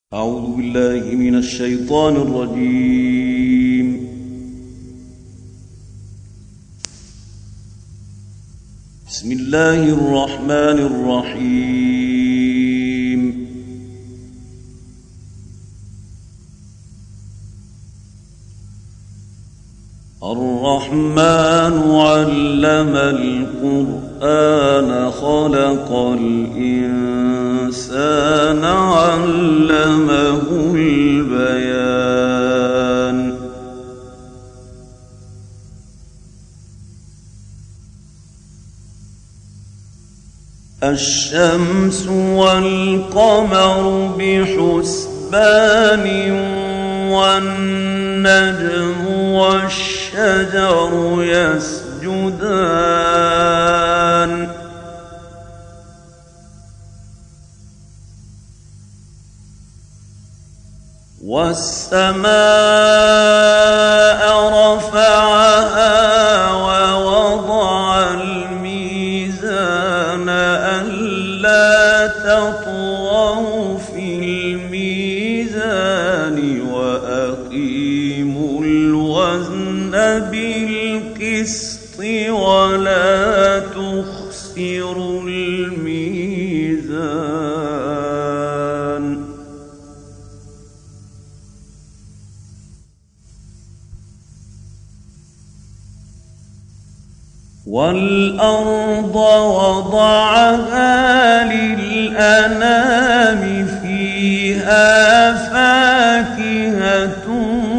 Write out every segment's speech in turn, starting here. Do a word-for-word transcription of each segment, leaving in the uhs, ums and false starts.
أعوذ بالله من الشيطان الرجيم. بسم الله الرحمن الرحيم. الرحمن علم القرآن خلق الإنسان علمه البيان. الشمس والقمر بحسبان والنجم والشجر يسجدان والسماء رفعها ووضع الميزان ألا تطغوا في الميزان وأقيموا الوزن بالقسط ولا تخسروا الميزان. والأرض وضعها للأنام فيها فاكهة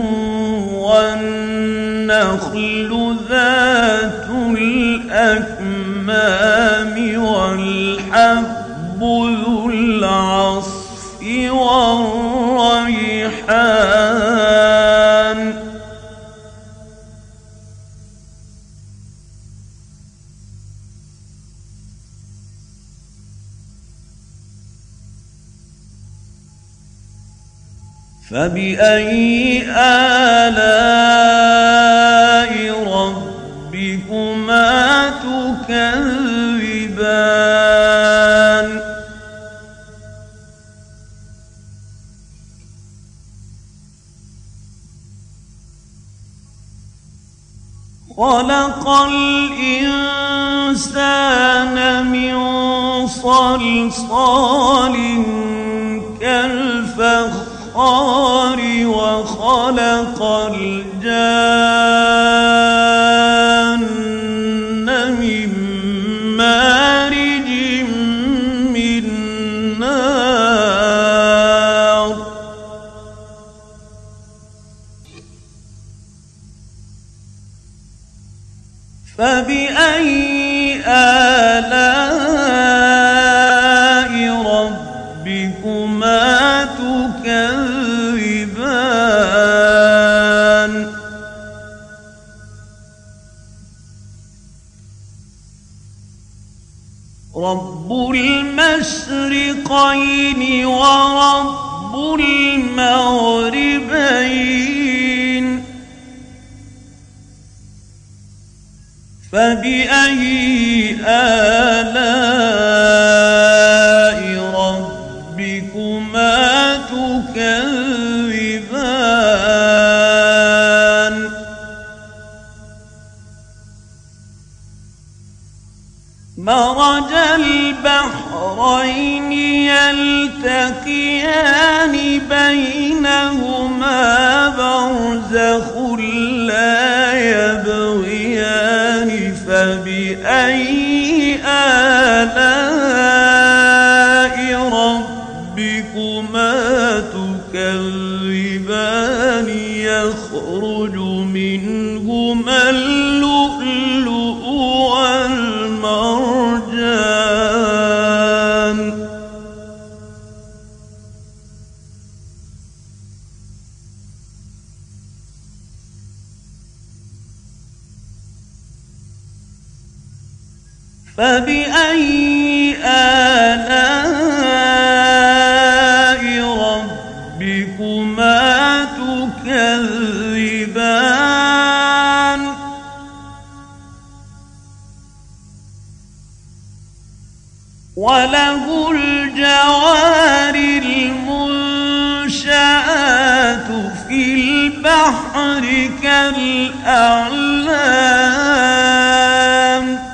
والنخل ذات الأكمام والحب ذو العصف والريحان. فبأي آلاء ربكما تكذبان. خلق الإنسان من صلصال كالفخار وخلق الجان من مارج من نار. فبأي آلاء ربكما تكذبان. رب المشرقين ورب المغربين. فبأي آلاء ربكما تكذبان. مرج البحرين يلتقيان بينهما برزخ لا يبغيان. فبأي آلاء ربكما تكذبان. يخرج منهما اللؤلؤ والمرجان. فبأي آلاء ربكما تكذبان. وله الجوار المنشآت في البحر كالأعلام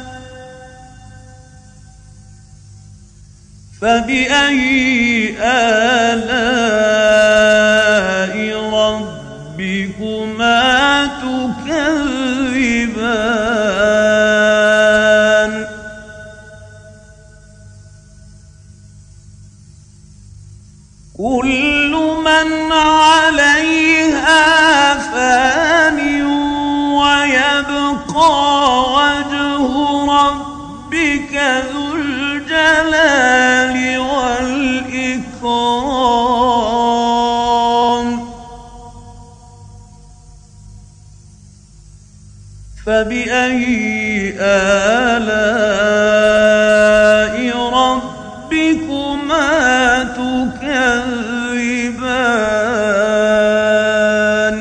فبأي آلاء ربكما تكذبان كل من عليها فان ويبقى وجه ربك ذو الجلال والإكرام فبأي آلاء ربكما تكذبان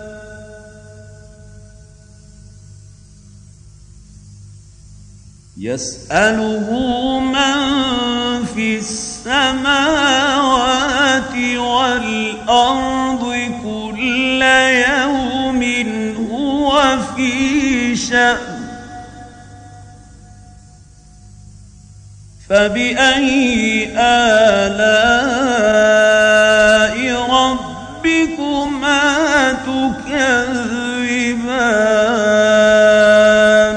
يسأله من في السماوات والأرض كل يوم هو في شأن فبأي آلاء ربكما تكذبان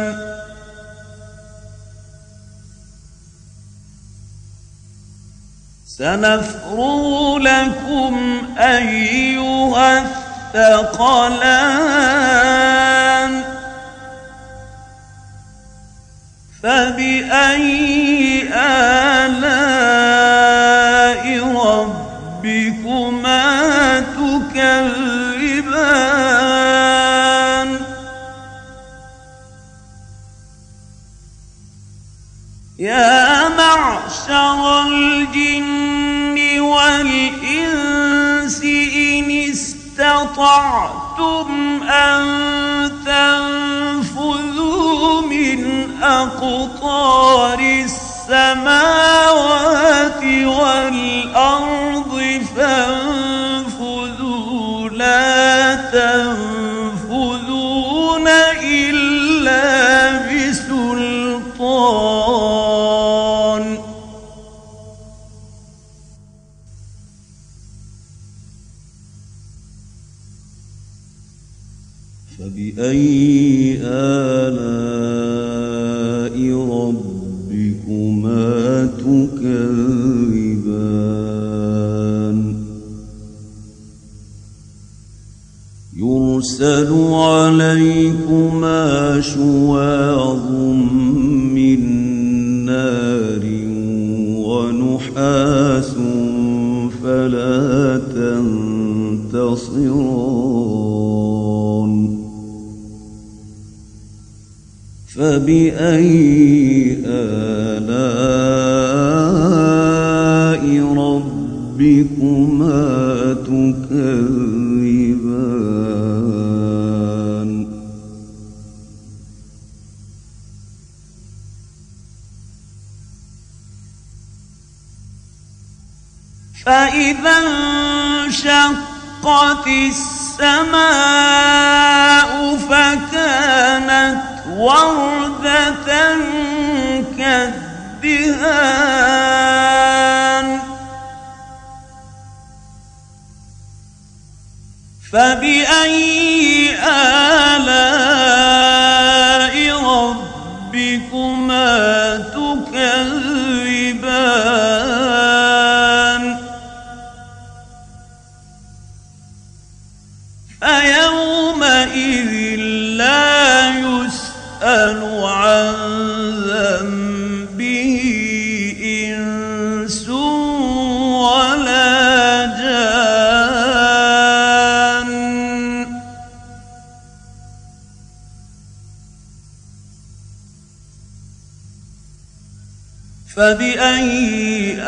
سنفرغ لكم أيها الثقلان فبأي آلاء ربكما تكذبان يا معشر الجن والإنس إن استطعتم أن تنفذوا من أقطار السماوات والأرض فانفذوا لا تنفذون إلا بسلطان فبأي آلاء ربكما تكذبان يرسل عليكما شواظ من نار ونحاس فلا تنتصران فبأي آلاء ربكما تكذبان فإذا انشقت السماء فكانت وردة كالدهان فبأي آلاء ربكما تكذبان فيومئذ لا يسأل عن ذنبه إنس ولا جان فبأي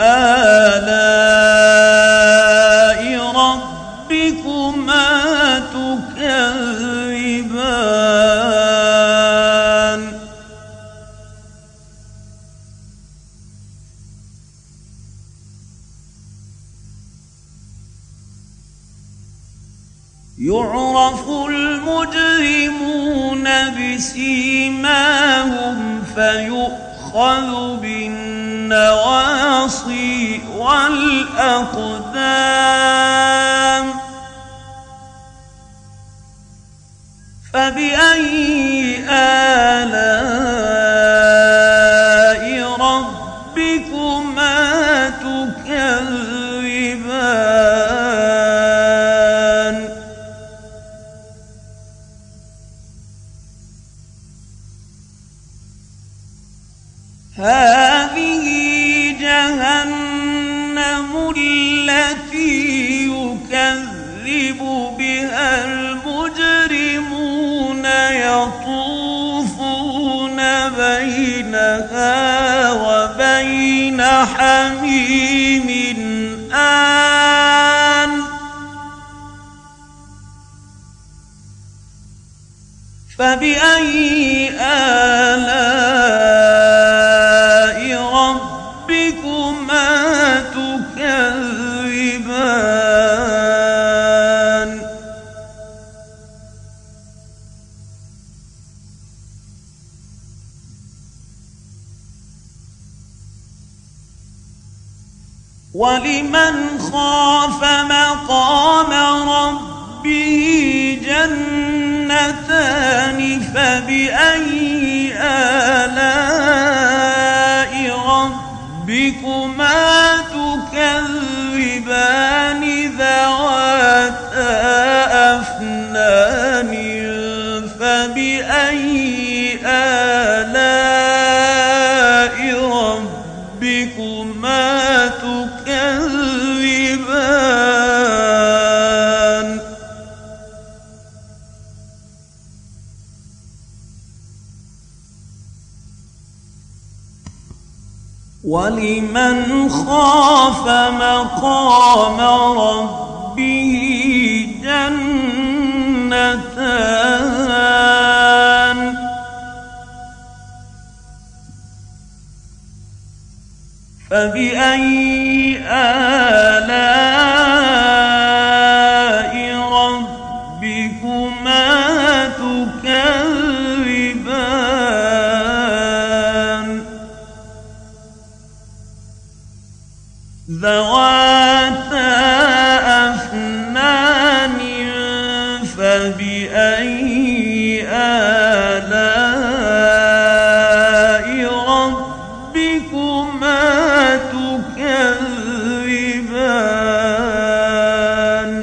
آلاء ربكما تكذبان يعرف المجرمون بسيماهم فيؤخذ بالنواصي والأقدام فبأي آلاء ربكما تكذبان هذه جهنم التي يكذب بها المجرمون يطوفون بينها وبين حميم آن فبأي آلاء ربكما تكذبان ولمن خاف مقام ربه جنتان فبأي آلاء ربكما تكذبان ذواتا أفنان فبأي آلاء ربكما تكذبان ولمن خاف مقام ربه جنتان فبأي آلاء ربكما تكذبان ذواتا أفنان فبأي آلاء ربكما تكذبان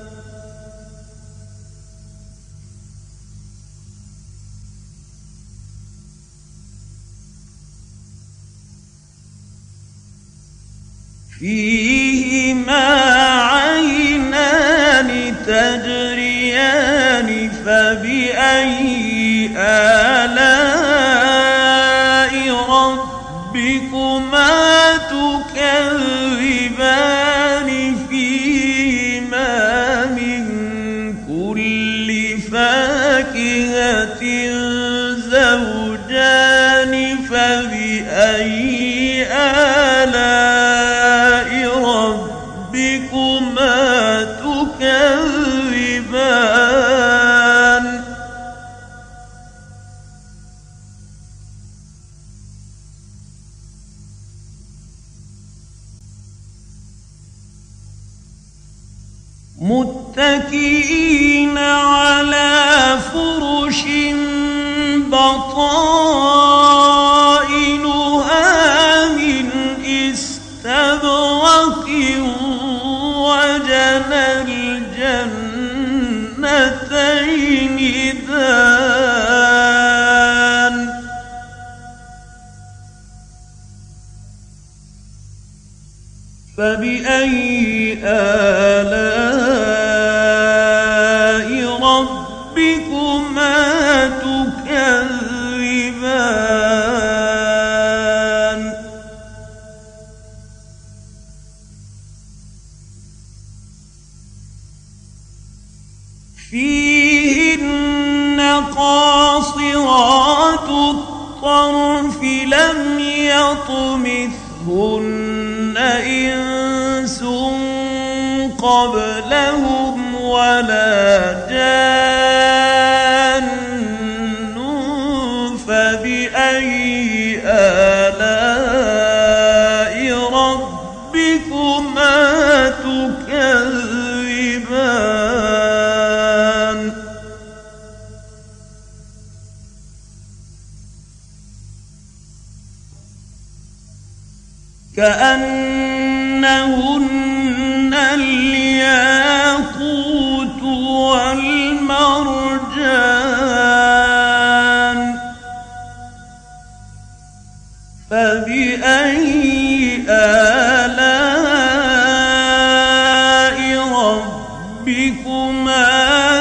فيهما عينان تجريان فبأي آلاء ربكما تكذبان فيهما من كل فاكهة زوجان فبأي آلاء ربكما تكذبان متكئين على فرش بطائنها من استبرق وجنى الجنتين دان فبأي آلاء ربكما تكذبان فيهن قاصرات الطرف لم يطمثهن إنس قبلهم ولا جان فبأي آلاء ربكما تكذبان كأنهن الياقوت والمرجان فبأي آلاء ربكما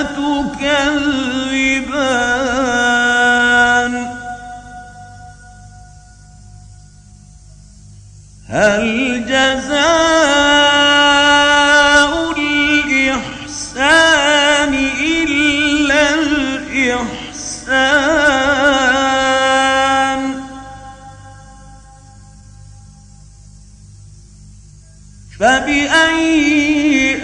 تكذبان هل جزاء الإحسان إلا الإحسان فبأي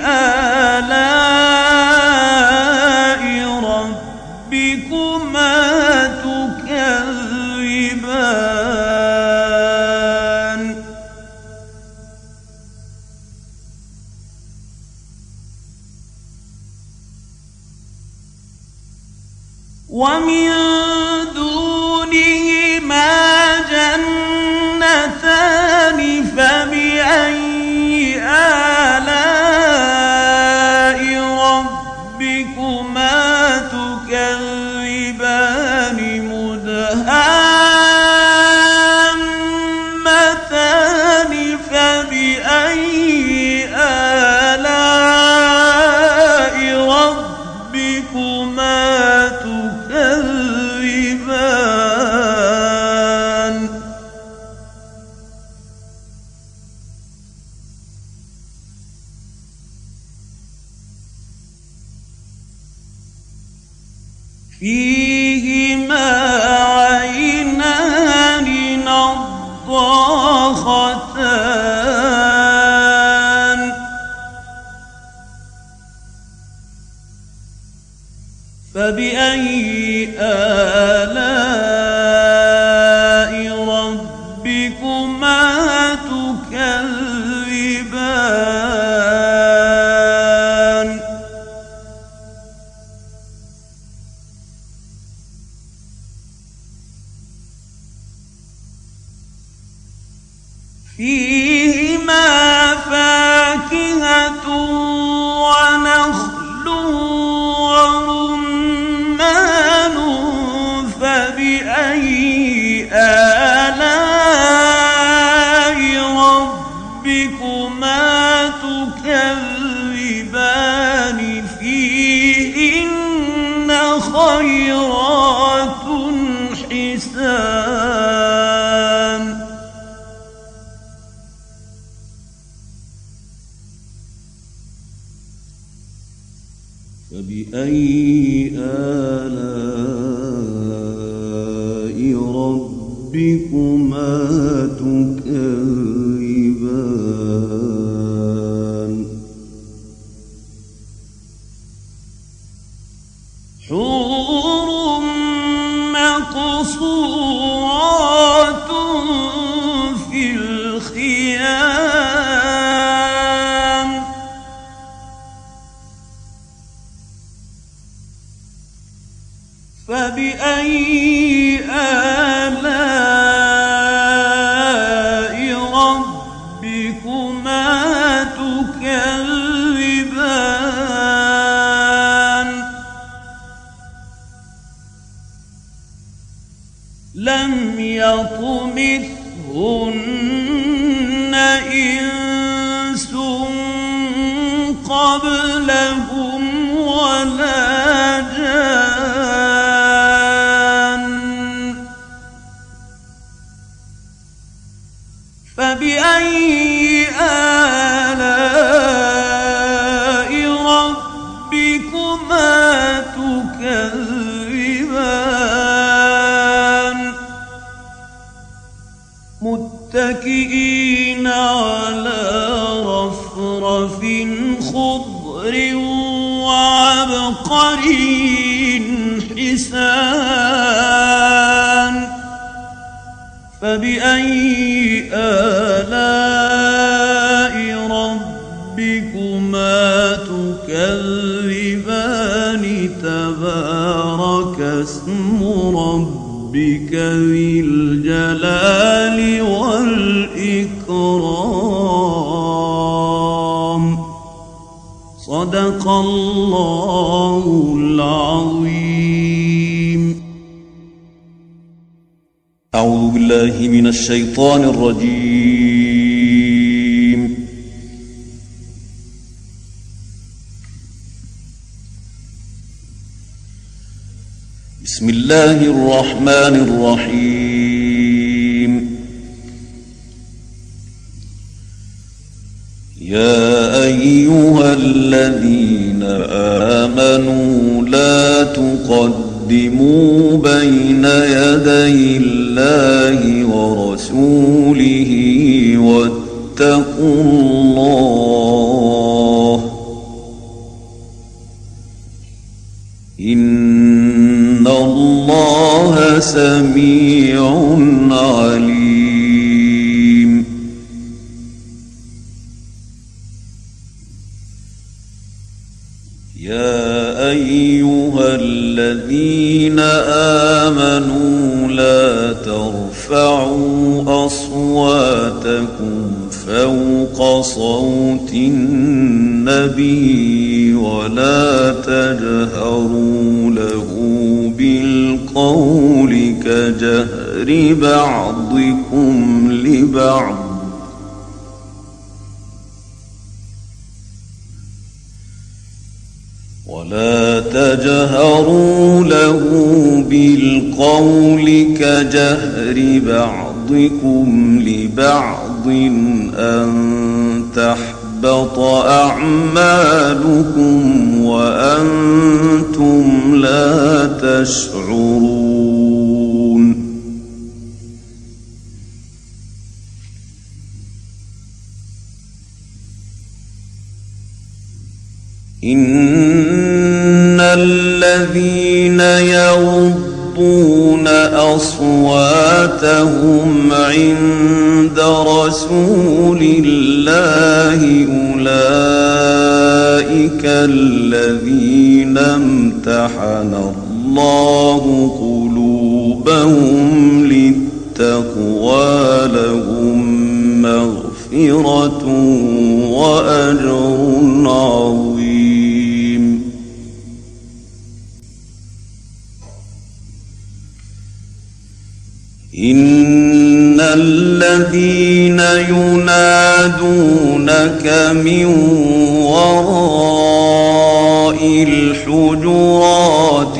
آلاء ربكما تكذبان ومن دونهما جنتان فبأي آلاء ربكما تكذبان مدهامتان فبأي آلاء ربكما تكذبان فيهما عينان نضاختان فبأي آلاء ربكما تكذبان فيهما فاكهة ونخل ورمان فبأي آلاء ربكما تكذبان فيهن خيرات حسان فبأي آلاء ربكما تكذبان حور مقصورات في الخيام فبأي آلاء ربكما تكذبان لم يطمثهن إنس قبلهم ولا جان فبأي آلاء ربكما تكذبان متكئين على رفرف خضر وعبقري حسان فبأي آلاء ربكما تكذبان تبارك اسم ربك ذي الجلال والإكرام صدق الله العظيم. أعوذ بالله من الشيطان الرجيم. بسم الله الرحمن الرحيم. يا أيها الذين آمنوا لا تقدموا بين يدي الله ورسوله واتقوا الله إن الله سميع عليم. يا أيها الذين آمنوا لا ترفعوا أصواتكم فوق صوت النبي ولا تجهروا له بالقول كجهر بعضكم لبعض ولا تجهروا له بالقول كجهر بعضكم لبعض أن تحبط أعمالكم وأنتم لا تشعرون. إن الذين يغضون أصواتهم عند رسول الله أولئك الذين امتحن الله قلوبهم للتقوى لهم مغفرة وأجر عظيم. إن الذين ينادونك من وراء الحجرات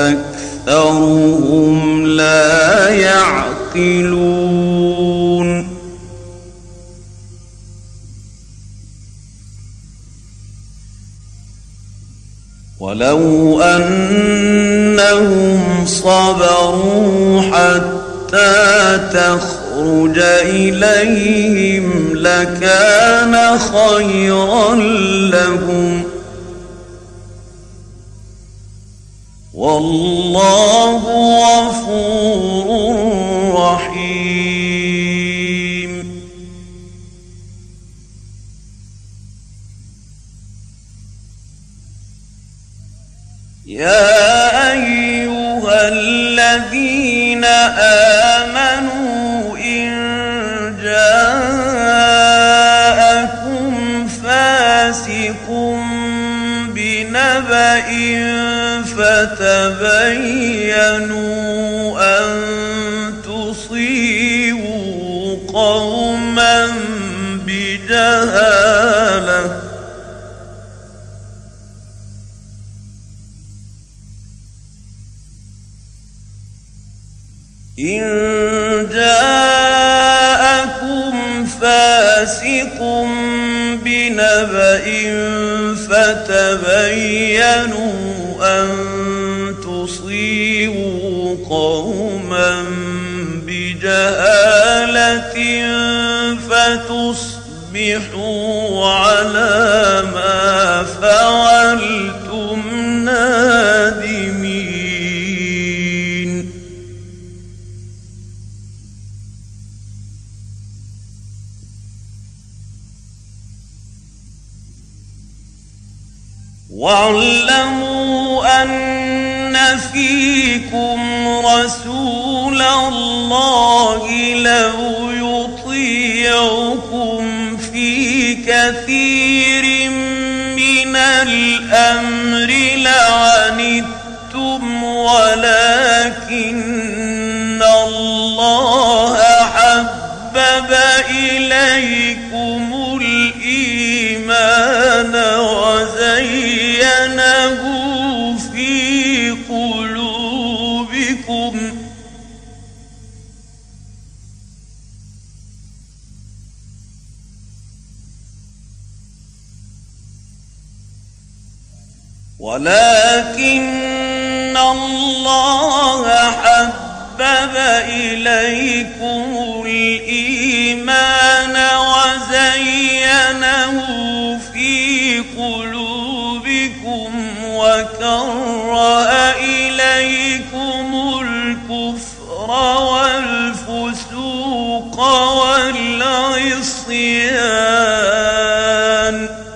أكثرهم لا يعقلون. ولو أنهم صبروا حتى تخرج إليهم لكان خيرا لهم والله غفور رحيم. يا أيها الذين آمنوا إن جاءكم فاسق بنبأ فتبينوا أن تصيبوا قوما بجهالة إن جاءكم فاسق بنبأ فتبينوا أن تصيبوا قوما بجهالة فتصبحوا على ما فعلتم واعلموا أن فيكم رسول الله لو يطيعكم في كثير من الأمر لعنتم ولكن الله حبب إليكم الإيمان وزينه في قلوبكم ولكن الله حبب إليكم الإيمان وزينه في قلوبكم وكره إليكم الكفر والفسوق والعصيان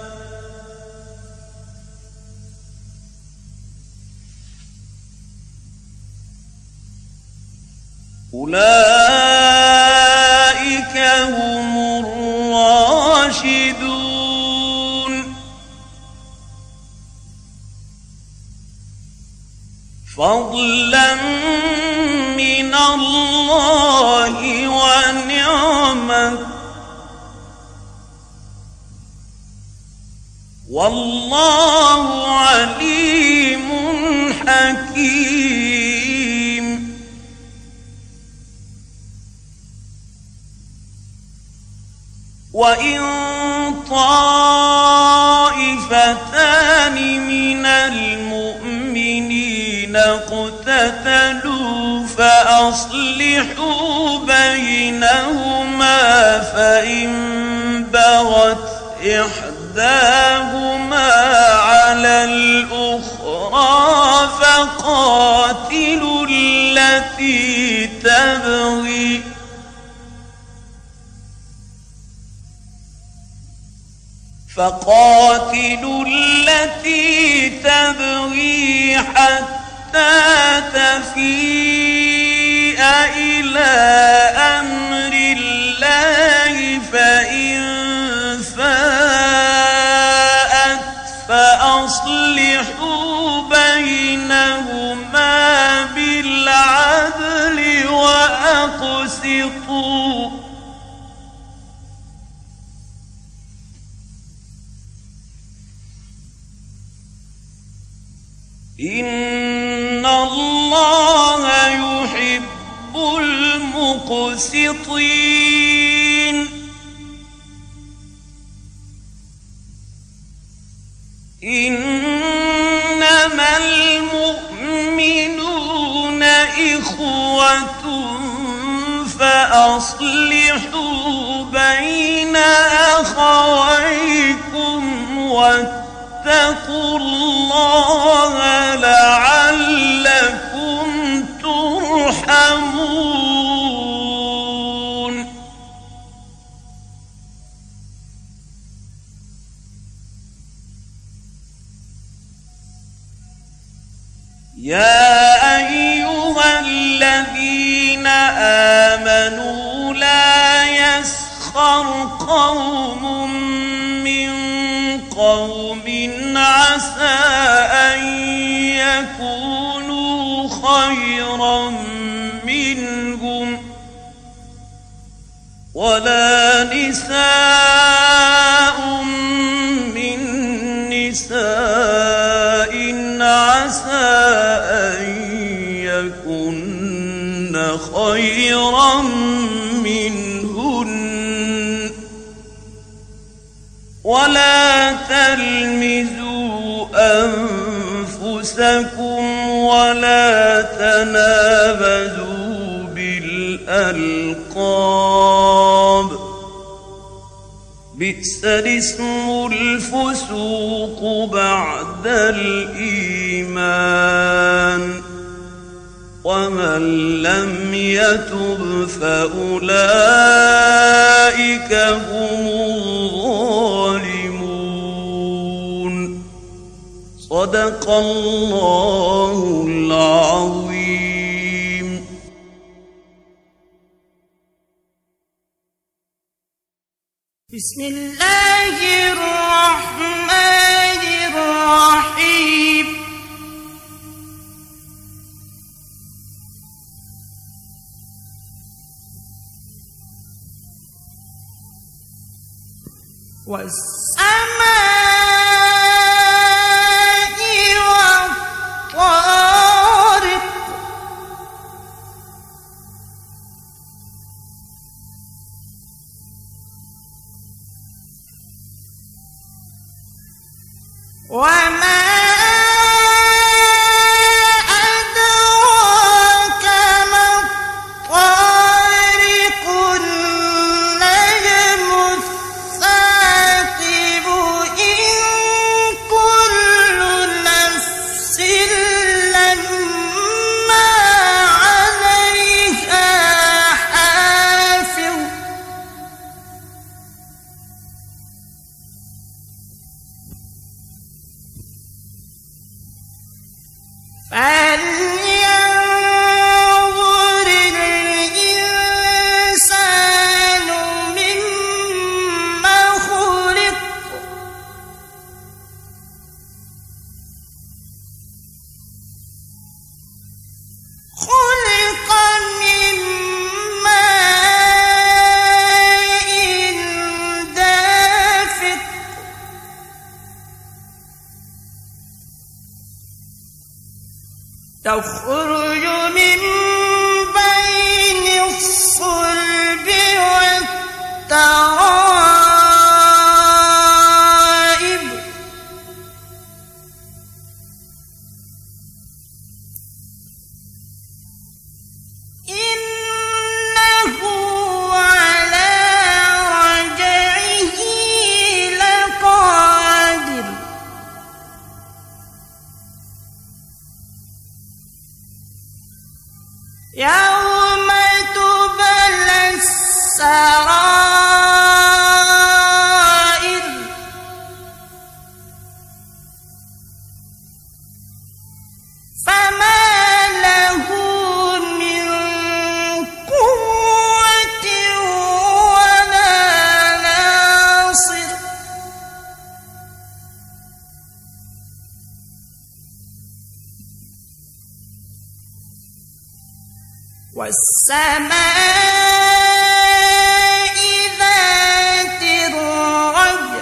أولئك هم الراشدون فضلا من الله ونعمة والله عليم حكيم وإن طائفتان من المؤمنين اقتتلوا فأصلحوا بينهما فإن بغت إحداهما على الأخرى فقاتلوا التي تبغي فقاتلوا التي تبغي حتى تفيء إلى أمر الله فإن فاءت فأصلحوا بينهما بالعدل وأقسطوا إن الله يحب المقسطين إنما المؤمنون إخوة فأصلحوا بين أخويكم واتقوا الله لعلكم ترحمون يا أيها الذين آمنوا لا يسخر قوم من قوم عسى أن يكونوا خيرا منهم ولا نساء من نساء عسى أن يكن خيرا منهن ولا تلمزوا أنفسكم ولا تنابذوا بالألقاب بئس الاسم الفسوق بعد الإيمان ومن لم يتب فأولئك هم الظالمون. هم الظالمون. صدق الله العظيم. بسم الله الرحمن الرحيم. والسماء والطارق وما أدراك ما الطارق النجم الثاقب إن كل نفس لما عليها حافظ فلينظر الإنسان مما خلق خلق من ماء دافق تخرج من بين الصلب والترائب إنه على رجعه لقادر يوم تبلى السرائر فما له من قوة ولا ناصر والسماء ذات الرجع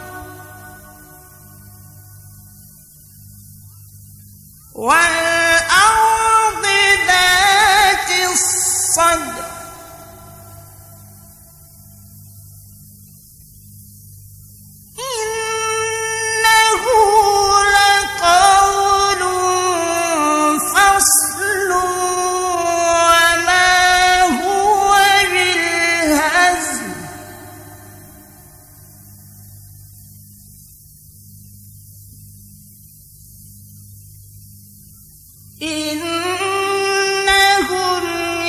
والأرض ذات الصدع إنه لقول فصل وما هو بالهزل إنهم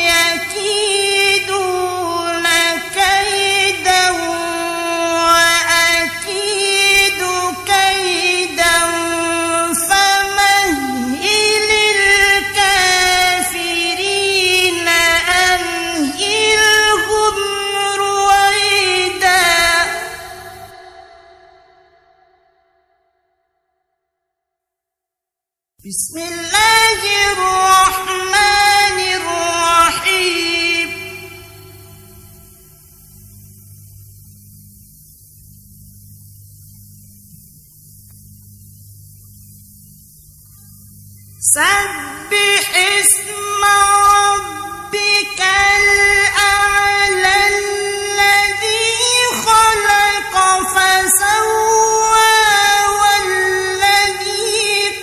يكيدون كيدا وأكيد كيدا فمهل الكافرين أمهلهم رويدا. بسم الله الرحمن الرحيم. سبح اسم ربك الأعلى الذي خلق فسوى والذي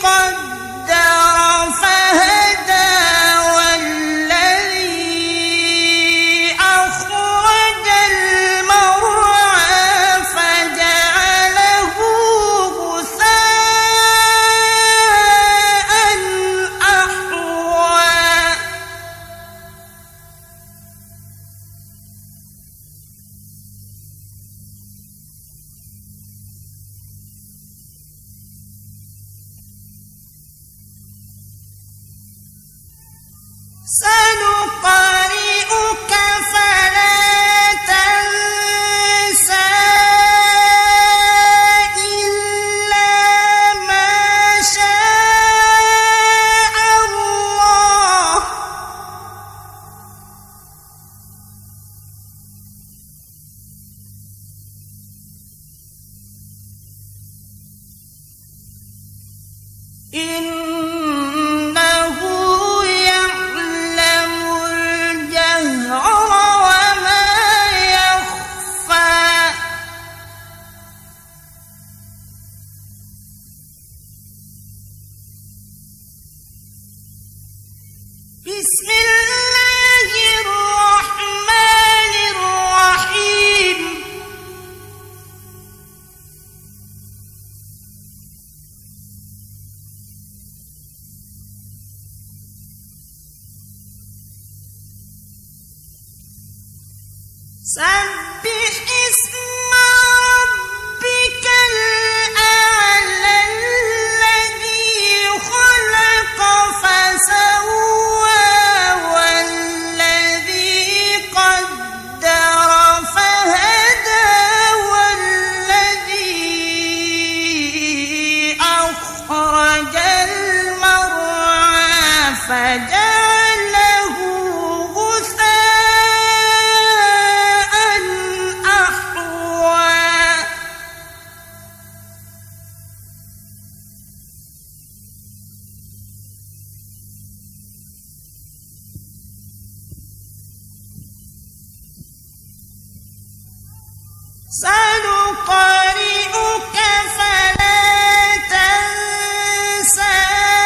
قدر فهدى والذي أخرج المرعى فجعله غثاء أحوى سنقرئك فلا تنسى إلا ما شاء الله إنه يعلم الجهر وما يخفى بسم الله الرحمن الرحيم سبح اسم ربك الأعلى الذي خلق فسوى والذي قدر فهدى والذي أخرج المرعى فجعله غثاء أحوى سنقرئك فلا تنسى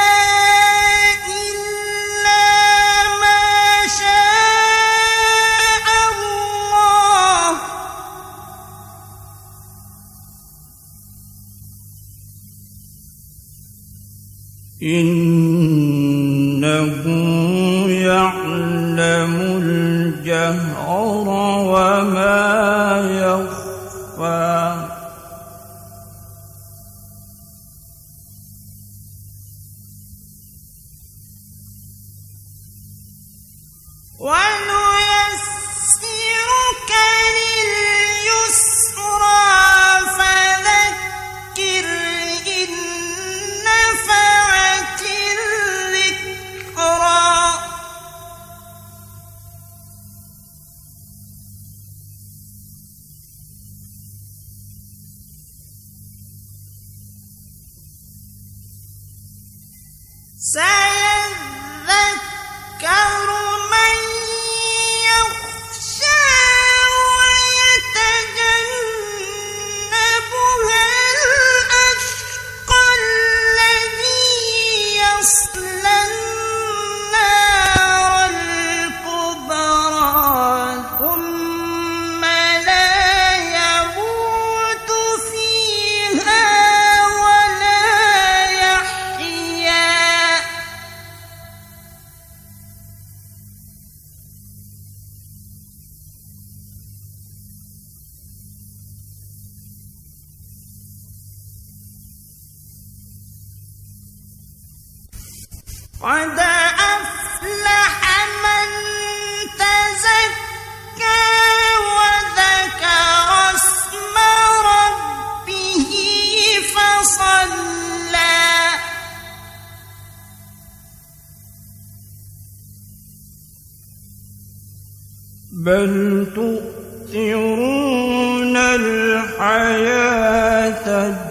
إلا ما شاء الله إنه يعلم الجهر وما يخفى ونيسرك لليسرى فذكر إن نفعت الذكرى سيذكر من يخشى ويتجنبها الأشقى الذي يصلى النار الكبرى ثم لا يموت فيها ولا يحيا قد أفلح من تزكى وذكر اسم ربه فصلى بل تؤثرون الحياة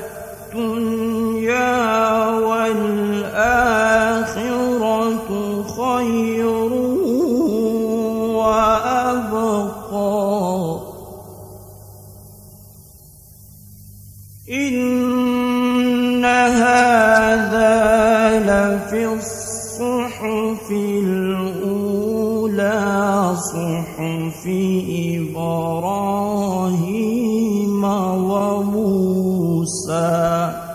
الدنيا والآخرة خير وأبقى إن هذا لفي الصحف الأولى صحف إبراهيم وموسى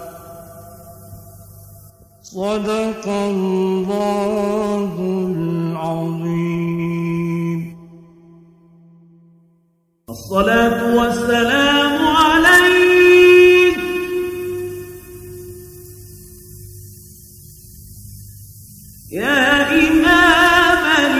صدق الله العظيم. الصلاة والسلام عليك يا إمام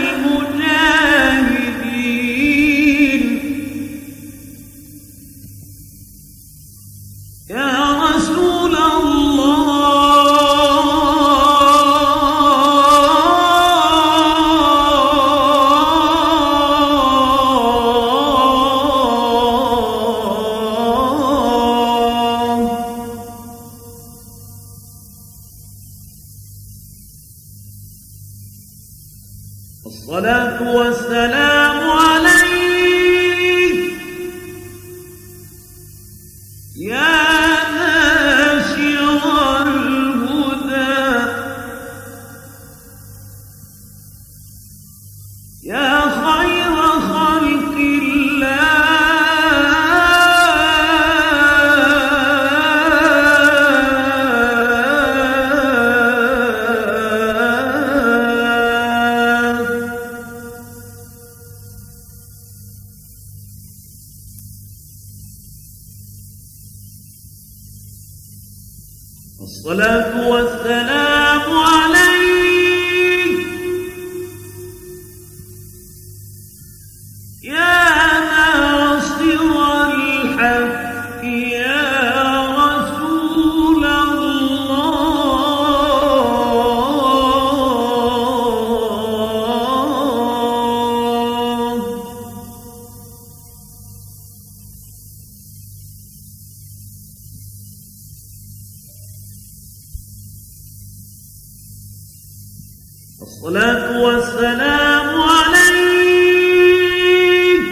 الصلاة والسلام عليك يا ناشر الهدى يا خير خلق الله الصلاة والسلام عليك يا ناصر الحق يا رسول الله. الصلاة والسلام عليك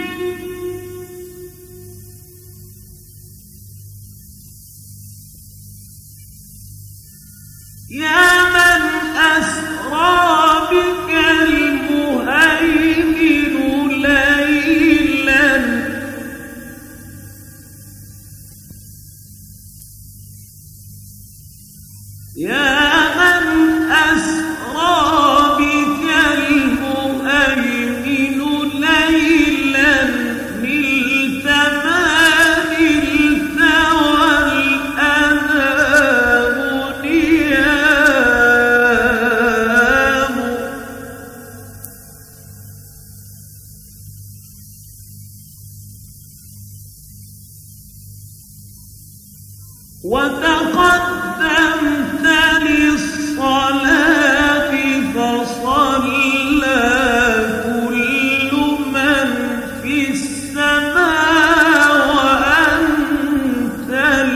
يا من أسرى بك المهيمن ليلا يا من أسرى بك المهيمن ليلا نلت ما نلت والأنام نيام وتقدمت للصلاة فصلى كل من في السماء وأنت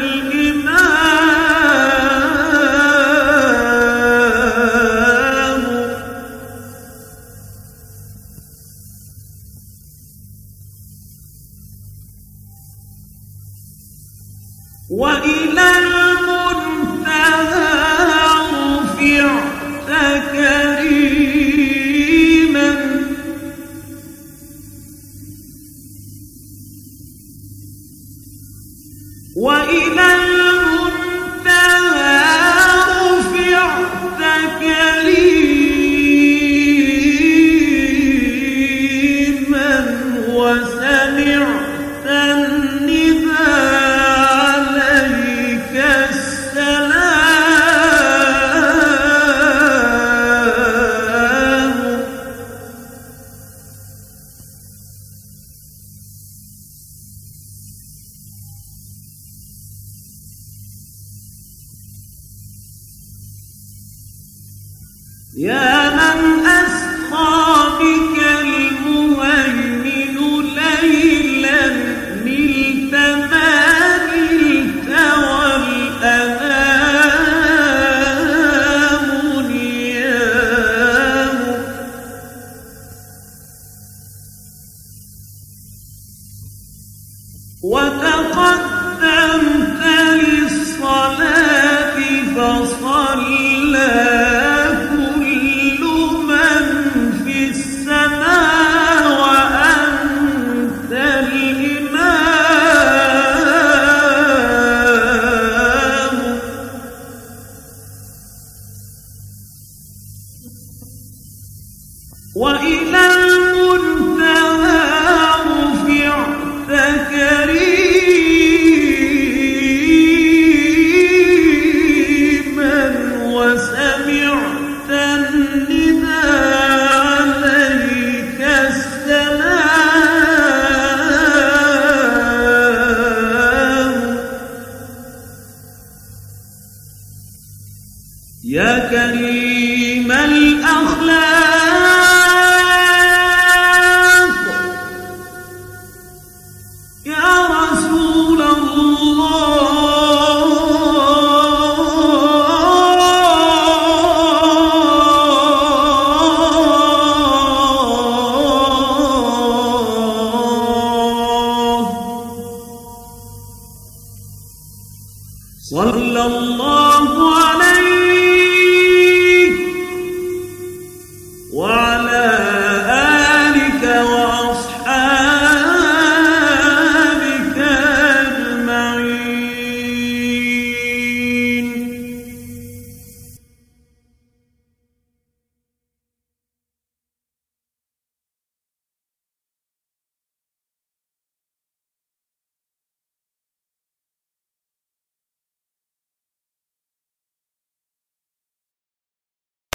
الإمام وإلى المنتهى رفعت كريما وإلى المنتهى رفعت كريما وسمعت النداء عليك السلام يا من أسرى بك المهيمن ليلا نلت ما نلت والأنام نيام وتقدمت للصلاة فصلى كل من في السماء وأنت الإمام وإلى المنتهى رفعت كريما وسمعت النداء عليك السلام يا كريم الأخلاق